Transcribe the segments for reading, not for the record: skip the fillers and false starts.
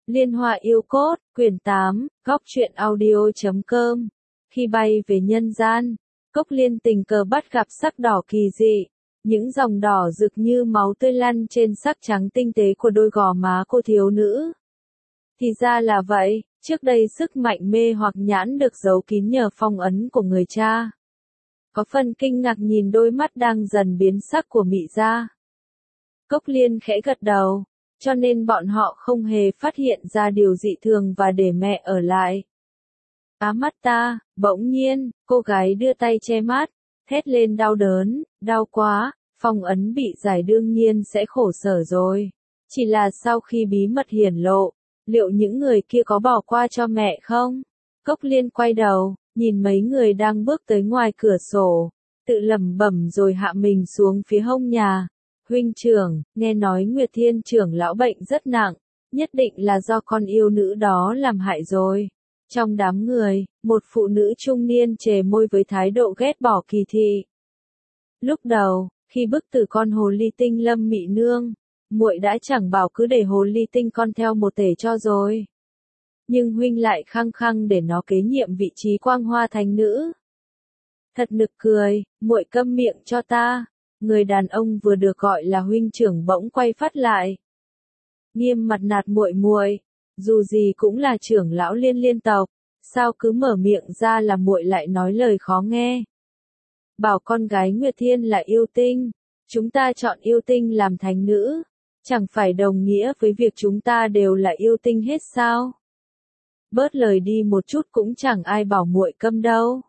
Liên Hoa Yêu Cốt, quyển 8, góc truyện audio.com. Khi bay về nhân gian, Cốc Liên tình cờ bắt gặp sắc đỏ kỳ dị, những dòng đỏ rực như máu tươi lăn trên sắc trắng tinh tế của đôi gò má cô thiếu nữ. Thì ra là vậy, trước đây sức mạnh mê hoặc nhãn được giấu kín nhờ phong ấn của người cha. Có phần kinh ngạc nhìn đôi mắt đang dần biến sắc của Mị Gia. Cốc Liên khẽ gật đầu, cho nên bọn họ không hề phát hiện ra điều dị thường và để mẹ ở lại. Á mắt ta, bỗng nhiên, cô gái đưa tay che mắt, thét lên đau đớn, đau quá, phong ấn bị giải đương nhiên sẽ khổ sở rồi. Chỉ là sau khi bí mật hiển lộ, liệu những người kia có bỏ qua cho mẹ không? Cốc Liên quay đầu, nhìn mấy người đang bước tới ngoài cửa sổ, tự lẩm bẩm rồi hạ mình xuống phía hông nhà. Huynh trưởng, nghe nói Nguyệt Thiên trưởng lão bệnh rất nặng, nhất định là do con yêu nữ đó làm hại rồi. Trong đám người, một phụ nữ trung niên chề môi với thái độ ghét bỏ Kỳ Thị. Lúc đầu, khi bức tử con hồ ly tinh Lâm Mị Nương, muội đã chẳng bảo cứ để hồ ly tinh con theo một tể cho rồi. Nhưng huynh lại khăng khăng để nó kế nhiệm vị trí quang hoa thánh nữ. Thật nực cười, muội câm miệng cho ta. Người đàn ông vừa được gọi là huynh trưởng bỗng quay phát lại. Nghiêm mặt nạt muội muội, dù gì cũng là trưởng lão liên tộc, sao cứ mở miệng ra là muội lại nói lời khó nghe. Bảo con gái Nguyệt Thiên là yêu tinh, chúng ta chọn yêu tinh làm thánh nữ, chẳng phải đồng nghĩa với việc chúng ta đều là yêu tinh hết sao? Bớt lời đi một chút cũng chẳng ai bảo muội câm đâu.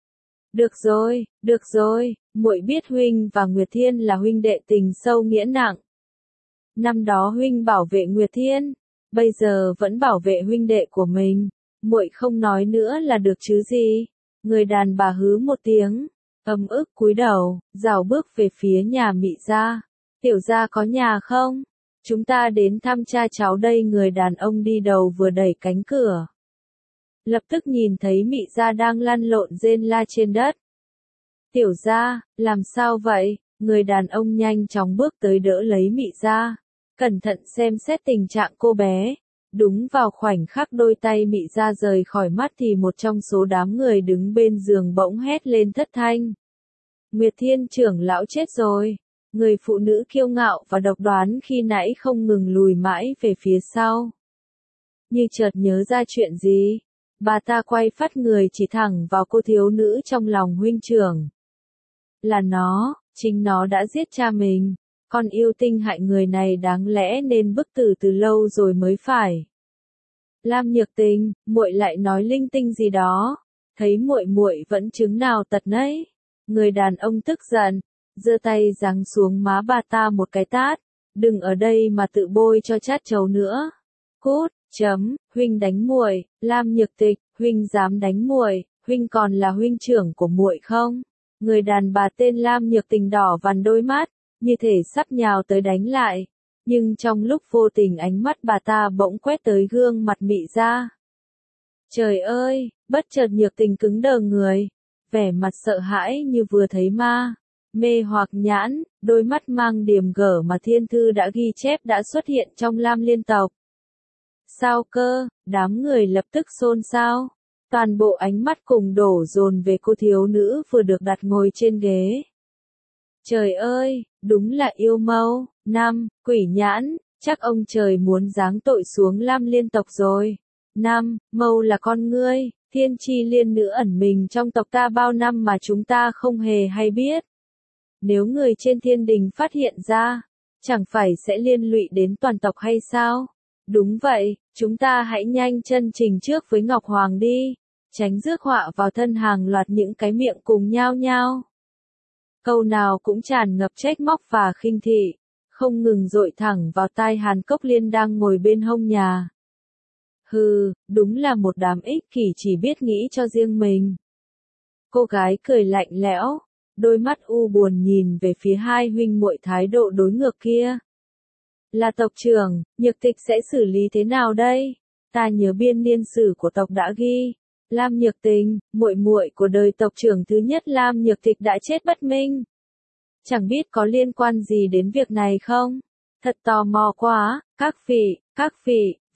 Được rồi, muội biết huynh và Nguyệt Thiên là huynh đệ tình sâu nghĩa nặng. Năm đó huynh bảo vệ Nguyệt Thiên, bây giờ vẫn bảo vệ huynh đệ của mình, muội không nói nữa là được chứ gì? Người đàn bà hứ một tiếng, ấm ức cúi đầu, rảo bước về phía nhà Mị Gia. Tiểu gia có nhà không? Chúng ta đến thăm cha cháu đây. Người đàn ông đi đầu vừa đẩy cánh cửa, lập tức nhìn thấy Mị Gia đang lăn lộn rên la trên đất. Tiểu gia, làm sao vậy? Người đàn ông nhanh chóng bước tới đỡ lấy Mị Gia, cẩn thận xem xét tình trạng cô bé. Đúng vào khoảnh khắc đôi tay Mị Gia rời khỏi mắt thì một trong số đám người đứng bên giường bỗng hét lên thất thanh. Nguyệt Thiên trưởng lão chết rồi. Người phụ nữ kiêu ngạo và độc đoán khi nãy không ngừng lùi mãi về phía sau. Như chợt nhớ ra chuyện gì, bà ta quay phát người chỉ thẳng vào cô thiếu nữ trong lòng huynh trưởng. Là nó, chính nó đã giết cha mình. Con yêu tinh hại người này đáng lẽ nên bức tử từ lâu rồi mới phải. Lam Nhược Tình, muội lại nói linh tinh gì đó, thấy muội vẫn chứng nào tật nấy. Người đàn ông tức giận, giơ tay giáng xuống má bà ta một cái tát. Đừng ở đây mà tự bôi cho chát chấu nữa. Cút, huynh đánh muội. Lam Nhược Tịch, huynh dám đánh muội, huynh còn là huynh trưởng của muội không? Người đàn bà tên Lam Nhược Tình đỏ vằn đôi mắt, như thể sắp nhào tới đánh lại. Nhưng trong lúc vô tình ánh mắt bà ta bỗng quét tới gương mặt Mị Gia. Trời ơi, bất chợt Nhược Tình cứng đờ người, vẻ mặt sợ hãi như vừa thấy ma. Mê hoặc nhãn, đôi mắt mang điềm gở mà thiên thư đã ghi chép đã xuất hiện trong Lam liên tộc. Sao cơ? Đám người lập tức xôn xao. Toàn bộ ánh mắt cùng đổ dồn về cô thiếu nữ vừa được đặt ngồi trên ghế. Trời ơi, đúng là yêu mâu. Quỷ nhãn, chắc ông trời muốn giáng tội xuống Lam liên tộc rồi. Mâu là con ngươi, thiên chi liên nữ ẩn mình trong tộc ta bao năm mà chúng ta không hề hay biết. Nếu người trên thiên đình phát hiện ra, chẳng phải sẽ liên lụy đến toàn tộc hay sao? Đúng vậy, chúng ta hãy nhanh chân trình trước với Ngọc Hoàng đi, tránh rước họa vào thân hàng loạt những cái miệng cùng nhao nhao. Câu nào cũng tràn ngập trách móc và khinh thị, không ngừng dội thẳng vào tai Hàn Cốc Liên đang ngồi bên hông nhà. Hừ, đúng là một đám ích kỷ chỉ biết nghĩ cho riêng mình. Cô gái cười lạnh lẽo, đôi mắt u buồn nhìn về phía hai huynh muội thái độ đối ngược kia. Là tộc trưởng, Nhược Tịch sẽ xử lý thế nào đây? Ta nhớ biên niên sử của tộc đã ghi, Lam Nhược Tình, muội muội của đời tộc trưởng thứ nhất Lam Nhược Tịch đã chết bất minh. Chẳng biết có liên quan gì đến việc này không? Thật tò mò quá, các vị,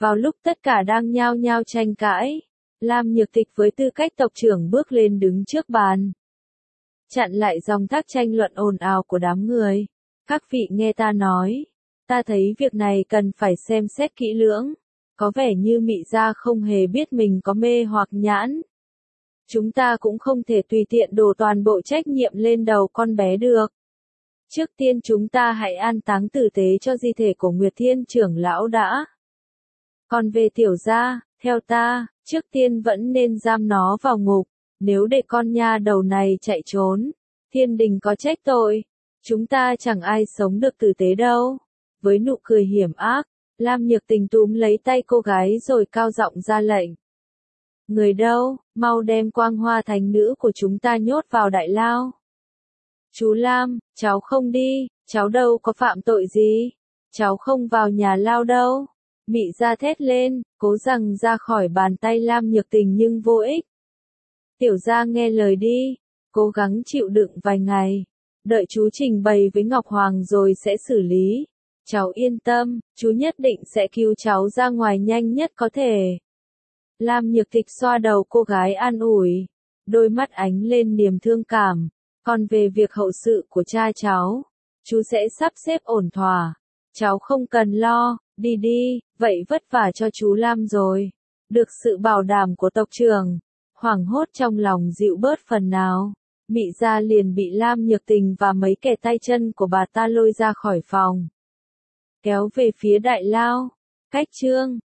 Vào lúc tất cả đang nhao nhao tranh cãi, Lam Nhược Tịch với tư cách tộc trưởng bước lên đứng trước bàn, chặn lại dòng thác tranh luận ồn ào của đám người. Các vị nghe ta nói, ta thấy việc này cần phải xem xét kỹ lưỡng. Có vẻ như Mị Gia không hề biết mình có mê hoặc nhãn. Chúng ta cũng không thể tùy tiện đổ toàn bộ trách nhiệm lên đầu con bé được. Trước tiên chúng ta hãy an táng tử tế cho di thể của Nguyệt Thiên trưởng lão đã. Còn về Tiểu Gia, theo ta, trước tiên vẫn nên giam nó vào ngục. Nếu để con nha đầu này chạy trốn, thiên đình có trách tội. Chúng ta chẳng ai sống được tử tế đâu. Với nụ cười hiểm ác, Lam Nhược Tình túm lấy tay cô gái rồi cao giọng ra lệnh. Người đâu, mau đem Quang Hoa Thánh Nữ của chúng ta nhốt vào đại lao. Chú Lam, cháu không đi, cháu đâu có phạm tội gì. Cháu không vào nhà lao đâu. Mị Gia thét lên, cố rằng ra khỏi bàn tay Lam Nhược Tình nhưng vô ích. Tiểu Gia nghe lời đi, cố gắng chịu đựng vài ngày. Đợi chú trình bày với Ngọc Hoàng rồi sẽ xử lý. Cháu yên tâm, chú nhất định sẽ cứu cháu ra ngoài nhanh nhất có thể. Lam Nhược Tịch xoa đầu cô gái an ủi, đôi mắt ánh lên niềm thương cảm. Còn về việc hậu sự của cha cháu, chú sẽ sắp xếp ổn thỏa. Cháu không cần lo, đi đi, vậy vất vả cho chú Lam rồi. Được sự bảo đảm của tộc trưởng, hoảng hốt trong lòng dịu bớt phần nào. Mị Gia liền bị Lam Nhược Tình và mấy kẻ tay chân của bà ta lôi ra khỏi phòng, kéo về phía đại lao. Cách chương